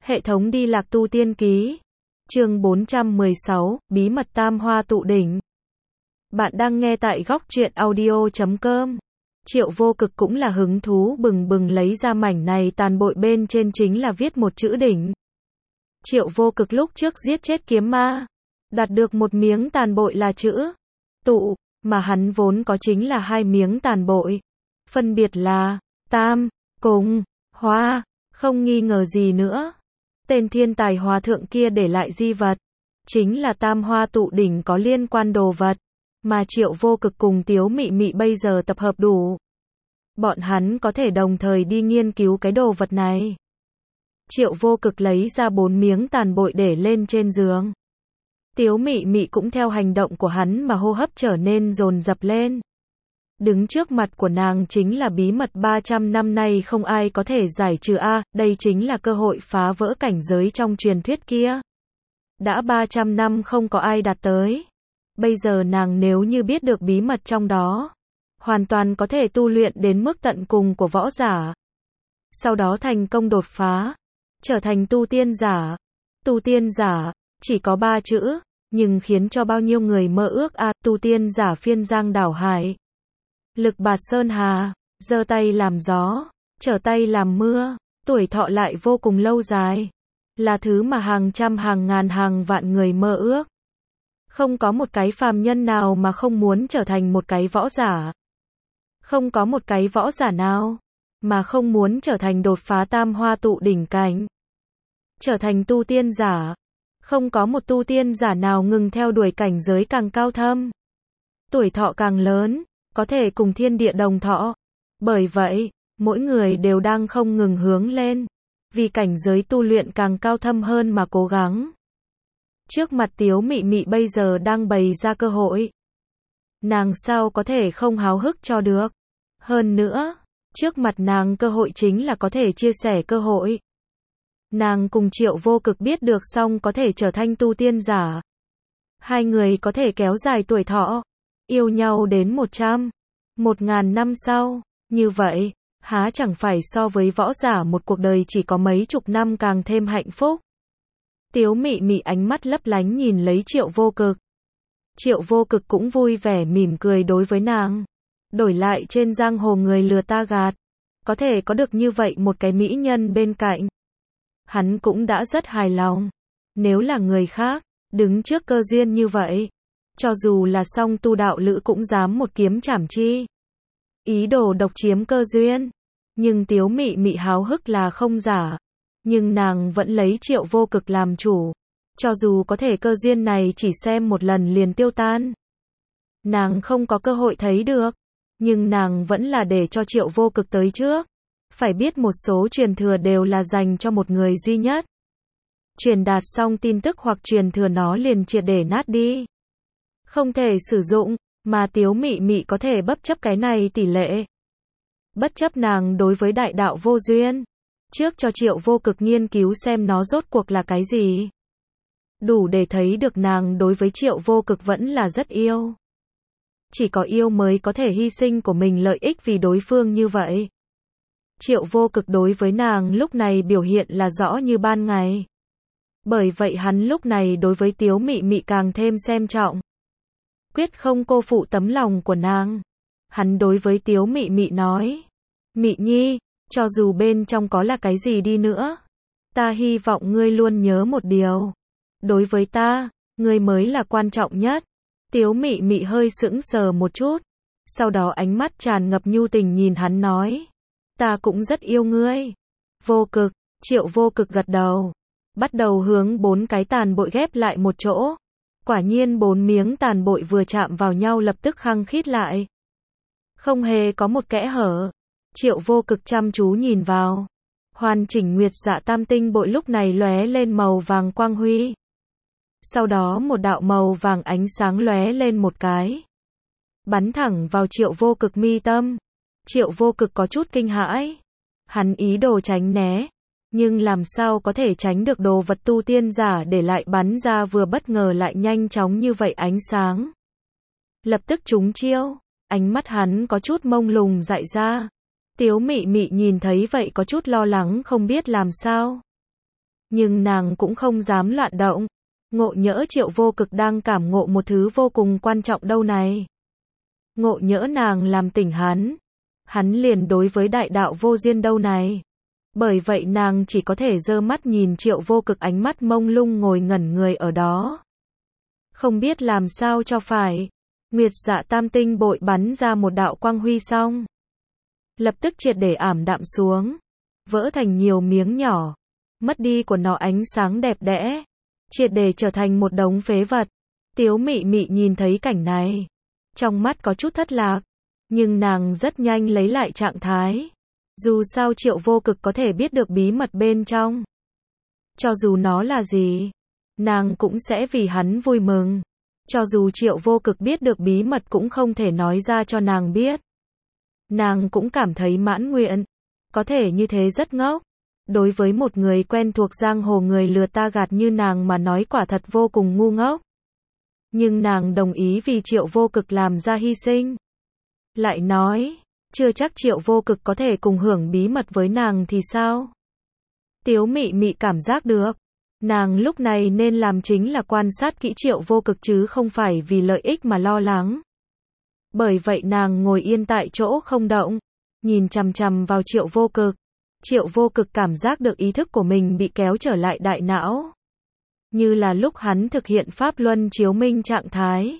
Hệ thống đi lạc tu tiên ký. Chương 416, Bí mật tam hoa tụ đỉnh. Bạn đang nghe tại góc truyện audio.com. Triệu Vô Cực cũng là hứng thú bừng bừng lấy ra mảnh này tàn bội bên trên chính là viết một chữ đỉnh. Triệu Vô Cực lúc trước giết chết kiếm ma, đạt được một miếng tàn bội là chữ tụ, mà hắn vốn có chính là hai miếng tàn bội. Phân biệt là tam, cùng, hoa, không nghi ngờ gì nữa. Tên thiên tài hòa thượng kia để lại di vật, chính là tam hoa tụ đỉnh có liên quan đồ vật, mà Triệu Vô Cực cùng Tiếu Mị Mị bây giờ tập hợp đủ. Bọn hắn có thể đồng thời đi nghiên cứu cái đồ vật này. Triệu Vô Cực lấy ra 4 miếng tàn bội để lên trên giường. Tiếu Mị Mị cũng theo hành động của hắn mà hô hấp trở nên dồn dập lên. Đứng trước mặt của nàng chính là bí mật 300 năm nay không ai có thể giải trừ đây chính là cơ hội phá vỡ cảnh giới trong truyền thuyết kia. Đã 300 năm không có ai đạt tới. Bây giờ nàng nếu như biết được bí mật trong đó, hoàn toàn có thể tu luyện đến mức tận cùng của võ giả. Sau đó thành công đột phá, trở thành tu tiên giả. Tu tiên giả, chỉ có 3 chữ, nhưng khiến cho bao nhiêu người mơ ước tu tiên giả phiên giang đảo hải. Lực bạt sơn hà, giơ tay làm gió, trở tay làm mưa, tuổi thọ lại vô cùng lâu dài. Là thứ mà hàng trăm hàng ngàn hàng vạn người mơ ước. Không có một cái phàm nhân nào mà không muốn trở thành một cái võ giả. Không có một cái võ giả nào mà không muốn trở thành đột phá tam hoa tụ đỉnh cảnh. Trở thành tu tiên giả. Không có một tu tiên giả nào ngừng theo đuổi cảnh giới càng cao thâm. Tuổi thọ càng lớn, có thể cùng thiên địa đồng thọ. Bởi vậy, mỗi người đều đang không ngừng hướng lên, vì cảnh giới tu luyện càng cao thâm hơn mà cố gắng. Trước mặt Tiếu Mị Mị bây giờ đang bày ra cơ hội. Nàng sao có thể không háo hức cho được. Hơn nữa, trước mặt nàng cơ hội chính là có thể chia sẻ cơ hội. Nàng cùng Triệu Vô Cực biết được xong có thể trở thành tu tiên giả. Hai người có thể kéo dài tuổi thọ, yêu nhau đến 100.000 năm sau. Như vậy, há chẳng phải so với võ giả một cuộc đời chỉ có mấy chục năm càng thêm hạnh phúc. Tiếu Mị Mị ánh mắt lấp lánh nhìn lấy Triệu Vô Cực. Triệu Vô Cực cũng vui vẻ mỉm cười đối với nàng. Đổi lại trên giang hồ người lừa ta gạt, có thể có được như vậy một cái mỹ nhân bên cạnh, hắn cũng đã rất hài lòng. Nếu là người khác, đứng trước cơ duyên như vậy, cho dù là song tu đạo lữ cũng dám một kiếm chảm chi. Ý đồ độc chiếm cơ duyên. Nhưng Tiếu Mị Mị háo hức là không giả. Nhưng nàng vẫn lấy Triệu Vô Cực làm chủ. Cho dù có thể cơ duyên này chỉ xem một lần liền tiêu tan, nàng không có cơ hội thấy được. Nhưng nàng vẫn là để cho Triệu Vô Cực tới trước. Phải biết một số truyền thừa đều là dành cho một người duy nhất. Truyền đạt xong tin tức hoặc truyền thừa nó liền triệt để nát đi, không thể sử dụng, mà Tiếu Mị Mị có thể bất chấp cái này tỷ lệ. Bất chấp nàng đối với đại đạo vô duyên, trước cho Triệu Vô Cực nghiên cứu xem nó rốt cuộc là cái gì. Đủ để thấy được nàng đối với Triệu Vô Cực vẫn là rất yêu. Chỉ có yêu mới có thể hy sinh của mình lợi ích vì đối phương như vậy. Triệu Vô Cực đối với nàng lúc này biểu hiện là rõ như ban ngày. Bởi vậy hắn lúc này đối với Tiếu Mị Mị càng thêm xem trọng. Quyết không cô phụ tấm lòng của nàng. Hắn đối với Tiếu Mị Mị nói: Mị Nhi, cho dù bên trong có là cái gì đi nữa, ta hy vọng ngươi luôn nhớ một điều. Đối với ta, ngươi mới là quan trọng nhất. Tiếu Mị Mị hơi sững sờ một chút. Sau đó ánh mắt tràn ngập nhu tình nhìn hắn nói: Ta cũng rất yêu ngươi. Vô Cực. Triệu Vô Cực gật đầu. Bắt đầu hướng 4 cái tàn bội ghép lại một chỗ. Quả nhiên 4 miếng tàn bội vừa chạm vào nhau lập tức khăng khít lại. Không hề có một kẽ hở. Triệu Vô Cực chăm chú nhìn vào. Hoàn chỉnh Nguyệt Dạ Tam Tinh bội lúc này lóe lên màu vàng quang huy. Sau đó một đạo màu vàng ánh sáng lóe lên một cái, bắn thẳng vào Triệu Vô Cực mi tâm. Triệu Vô Cực có chút kinh hãi. Hắn ý đồ tránh né, nhưng làm sao có thể tránh được đồ vật tu tiên giả để lại bắn ra vừa bất ngờ lại nhanh chóng như vậy ánh sáng. Lập tức trúng chiêu, ánh mắt hắn có chút mông lung dại ra. Tiếu Mị Mị nhìn thấy vậy có chút lo lắng không biết làm sao. Nhưng nàng cũng không dám loạn động. Ngộ nhỡ Triệu Vô Cực đang cảm ngộ một thứ vô cùng quan trọng đâu này. Ngộ nhỡ nàng làm tỉnh hắn liền đối với đại đạo vô duyên đâu này. Bởi vậy nàng chỉ có thể giơ mắt nhìn Triệu Vô Cực ánh mắt mông lung ngồi ngẩn người ở đó. Không biết làm sao cho phải. Nguyệt Dạ Tam Tinh bội bắn ra một đạo quang huy xong. Lập tức triệt để ảm đạm xuống. Vỡ thành nhiều miếng nhỏ. Mất đi của nó ánh sáng đẹp đẽ. Triệt để trở thành một đống phế vật. Tiếu Mị Mị nhìn thấy cảnh này. Trong mắt có chút thất lạc. Nhưng nàng rất nhanh lấy lại trạng thái. Dù sao Triệu Vô Cực có thể biết được bí mật bên trong. Cho dù nó là gì, nàng cũng sẽ vì hắn vui mừng. Cho dù Triệu Vô Cực biết được bí mật cũng không thể nói ra cho nàng biết. Nàng cũng cảm thấy mãn nguyện. Có thể như thế rất ngốc. Đối với một người quen thuộc giang hồ người lừa ta gạt như nàng mà nói quả thật vô cùng ngu ngốc. Nhưng nàng đồng ý vì Triệu Vô Cực làm ra hy sinh. Lại nói, chưa chắc Triệu Vô Cực có thể cùng hưởng bí mật với nàng thì sao? Tiếu Mị Mị cảm giác được. Nàng lúc này nên làm chính là quan sát kỹ Triệu Vô Cực chứ không phải vì lợi ích mà lo lắng. Bởi vậy nàng ngồi yên tại chỗ không động. Nhìn chằm chằm vào Triệu Vô Cực. Triệu Vô Cực cảm giác được ý thức của mình bị kéo trở lại đại não. Như là lúc hắn thực hiện pháp luân chiếu minh trạng thái.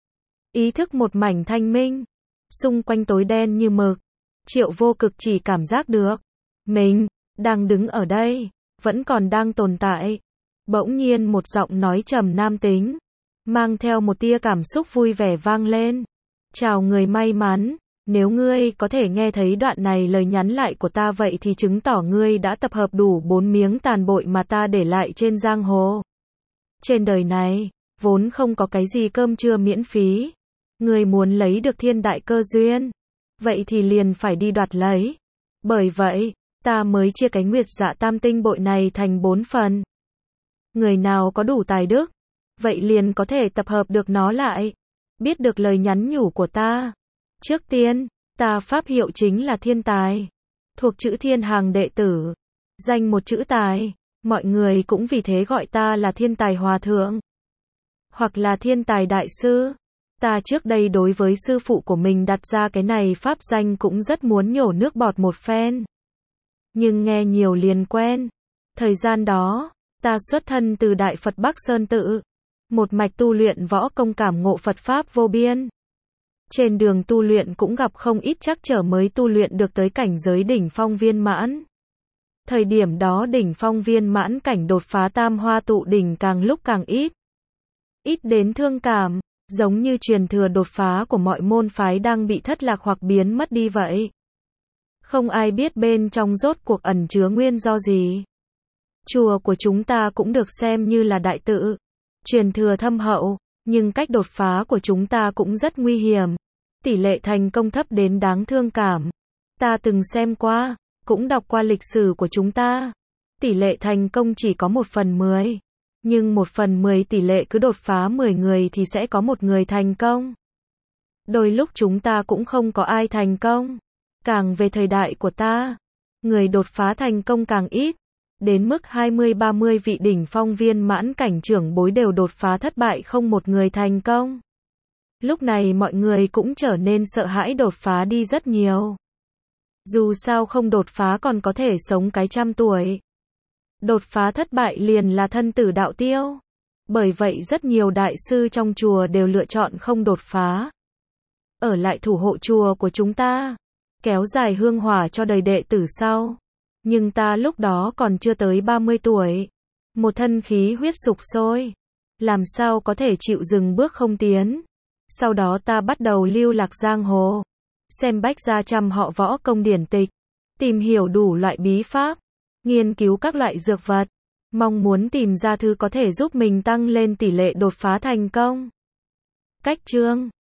Ý thức một mảnh thanh minh. Xung quanh tối đen như mực. Triệu Vô Cực chỉ cảm giác được. Mình, đang đứng ở đây. Vẫn còn đang tồn tại. Bỗng nhiên một giọng nói trầm nam tính. Mang theo một tia cảm xúc vui vẻ vang lên. Chào người may mắn. Nếu ngươi có thể nghe thấy đoạn này lời nhắn lại của ta vậy thì chứng tỏ ngươi đã tập hợp đủ 4 miếng tàn bội mà ta để lại trên giang hồ. Trên đời này, vốn không có cái gì cơm trưa miễn phí. Ngươi muốn lấy được thiên đại cơ duyên. Vậy thì liền phải đi đoạt lấy. Bởi vậy, ta mới chia cái Nguyệt Dạ Tam Tinh bội này thành 4 phần. Người nào có đủ tài đức, vậy liền có thể tập hợp được nó lại. Biết được lời nhắn nhủ của ta. Trước tiên, ta pháp hiệu chính là Thiên Tài. Thuộc chữ Thiên hàng đệ tử. Danh một chữ Tài. Mọi người cũng vì thế gọi ta là Thiên Tài Hòa Thượng. Hoặc là Thiên Tài Đại Sư. Ta trước đây đối với sư phụ của mình đặt ra cái này pháp danh cũng rất muốn nhổ nước bọt một phen. Nhưng nghe nhiều liền quen. Thời gian đó, ta xuất thân từ Đại Phật Bắc Sơn Tự. Một mạch tu luyện võ công cảm ngộ Phật Pháp vô biên. Trên đường tu luyện cũng gặp không ít trắc trở mới tu luyện được tới cảnh giới đỉnh phong viên mãn. Thời điểm đó đỉnh phong viên mãn cảnh đột phá tam hoa tụ đỉnh càng lúc càng ít. Ít đến thương cảm, giống như truyền thừa đột phá của mọi môn phái đang bị thất lạc hoặc biến mất đi vậy. Không ai biết bên trong rốt cuộc ẩn chứa nguyên do gì. Chùa của chúng ta cũng được xem như là đại tự. Truyền thừa thâm hậu, nhưng cách đột phá của chúng ta cũng rất nguy hiểm. Tỷ lệ thành công thấp đến đáng thương cảm. Ta từng xem qua, cũng đọc qua lịch sử của chúng ta. Tỷ lệ thành công chỉ có 1/10. Nhưng 1/10 tỷ lệ cứ đột phá 10 người thì sẽ có một người thành công. Đôi lúc chúng ta cũng không có ai thành công. Càng về thời đại của ta, người đột phá thành công càng ít. Đến mức 20-30 vị đỉnh phong viên mãn cảnh trưởng bối đều đột phá thất bại không một người thành công. Lúc này mọi người cũng trở nên sợ hãi đột phá đi rất nhiều. Dù sao không đột phá còn có thể sống cái 100 tuổi. Đột phá thất bại liền là thân tử đạo tiêu. Bởi vậy rất nhiều đại sư trong chùa đều lựa chọn không đột phá. Ở lại thủ hộ chùa của chúng ta. Kéo dài hương hỏa cho đời đệ tử sau. Nhưng ta lúc đó còn chưa tới 30 tuổi. Một thân khí huyết sục sôi. Làm sao có thể chịu dừng bước không tiến. Sau đó ta bắt đầu lưu lạc giang hồ. Xem bách gia trăm họ võ công điển tịch. Tìm hiểu đủ loại bí pháp. Nghiên cứu các loại dược vật. Mong muốn tìm ra thứ có thể giúp mình tăng lên tỷ lệ đột phá thành công. Cách chương